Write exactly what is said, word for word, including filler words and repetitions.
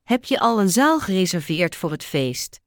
Heb je al een zaal gereserveerd voor het feest?